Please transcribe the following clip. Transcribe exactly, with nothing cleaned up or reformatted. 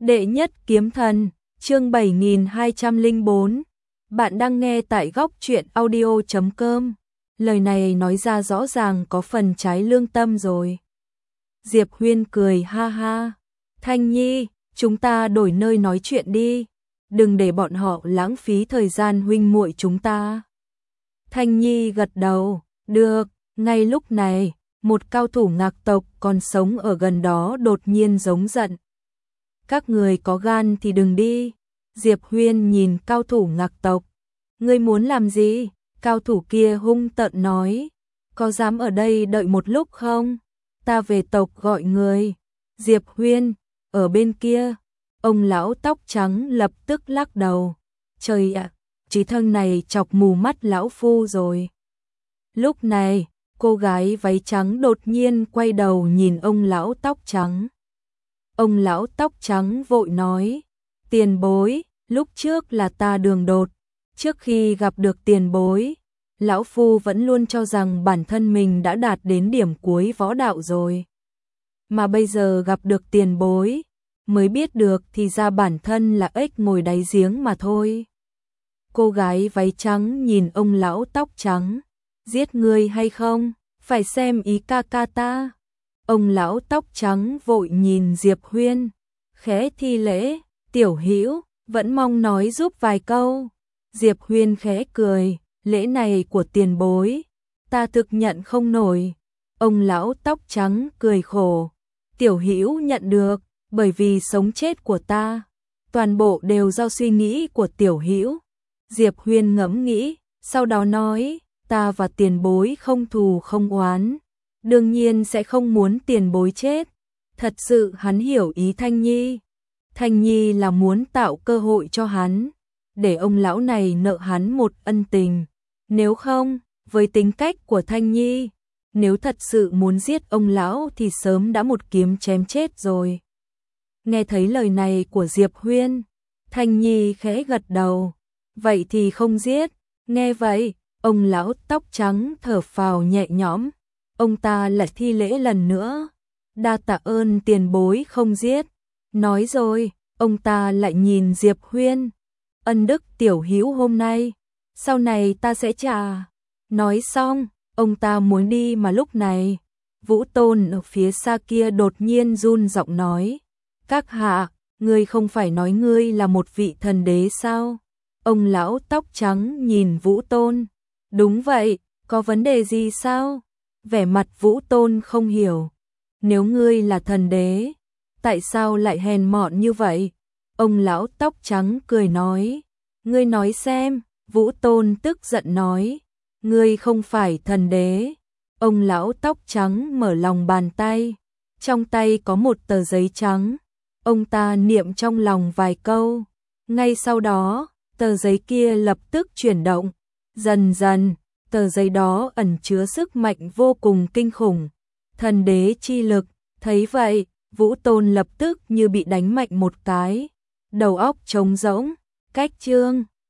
Đệ nhất kiếm thần, chương bảy nghìn hai trăm lẻ bốn. Bạn đang nghe tại góc truyện audio chấm com. Lời này nói ra rõ ràng có phần trái lương tâm rồi. Diệp Huyên cười ha ha. Thanh Nhi, chúng ta đổi nơi nói chuyện đi. Đừng để bọn họ lãng phí thời gian huynh muội chúng ta. Thanh Nhi gật đầu. Được. Ngay lúc này, một cao thủ Ngạc tộc còn sống ở gần đó đột nhiên giống giận. Các người có gan thì đừng đi. Diệp Huyên nhìn cao thủ Ngạc tộc. Ngươi muốn làm gì? Cao thủ kia hung tợn nói. Có dám ở đây đợi một lúc không? Ta về tộc gọi người. Diệp Huyên, ở bên kia. Ông lão tóc trắng lập tức lắc đầu. Trời ạ, trí thân này chọc mù mắt lão phu rồi. Lúc này, cô gái váy trắng đột nhiên quay đầu nhìn ông lão tóc trắng. Ông lão tóc trắng vội nói, tiền bối, lúc trước là ta đường đột. Trước khi gặp được tiền bối, lão phu vẫn luôn cho rằng bản thân mình đã đạt đến điểm cuối võ đạo rồi. Mà bây giờ gặp được tiền bối, mới biết được thì ra bản thân là ếch ngồi đáy giếng mà thôi. Cô gái váy trắng nhìn ông lão tóc trắng, giết người hay không, phải xem ý ca ca ta. Ông lão tóc trắng vội nhìn Diệp Huyên, khẽ thi lễ, tiểu hữu, vẫn mong nói giúp vài câu. Diệp Huyên khẽ cười, lễ này của tiền bối, ta thực nhận không nổi. Ông lão tóc trắng cười khổ, tiểu hữu nhận được, bởi vì sống chết của ta, toàn bộ đều do suy nghĩ của tiểu hữu. Diệp Huyên ngẫm nghĩ, sau đó nói, ta và tiền bối không thù không oán, đương nhiên sẽ không muốn tiền bối chết. Thật sự hắn hiểu ý Thanh Nhi. Thanh Nhi là muốn tạo cơ hội cho hắn, để ông lão này nợ hắn một ân tình. Nếu không, với tính cách của Thanh Nhi, nếu thật sự muốn giết ông lão thì sớm đã một kiếm chém chết rồi. Nghe thấy lời này của Diệp Huyên, Thanh Nhi khẽ gật đầu. Vậy thì không giết. Nghe vậy, ông lão tóc trắng thở phào nhẹ nhõm. Ông ta lại thi lễ lần nữa. Đa tạ ơn tiền bối không giết. Nói rồi, ông ta lại nhìn Diệp Huyên. Ân đức tiểu hữu hôm nay, sau này ta sẽ trả. Nói xong, ông ta muốn đi mà lúc này, Vũ Tôn ở phía xa kia đột nhiên run giọng nói. Các hạ, ngươi không phải nói ngươi là một vị thần đế sao? Ông lão tóc trắng nhìn Vũ Tôn. Đúng vậy, có vấn đề gì sao? Vẻ mặt Vũ Tôn không hiểu. Nếu ngươi là thần đế, tại sao lại hèn mọn như vậy? Ông lão tóc trắng cười nói. Ngươi nói xem, Vũ Tôn tức giận nói. Ngươi không phải thần đế. Ông lão tóc trắng mở lòng bàn tay. Trong tay có một tờ giấy trắng. Ông ta niệm trong lòng vài câu. Ngay sau đó, tờ giấy kia lập tức chuyển động. Dần dần, tờ giấy đó ẩn chứa sức mạnh vô cùng kinh khủng. Thần đế chi lực. Thấy vậy, Vũ Tôn lập tức như bị đánh mạnh một cái. Đầu óc trống rỗng. Cách chương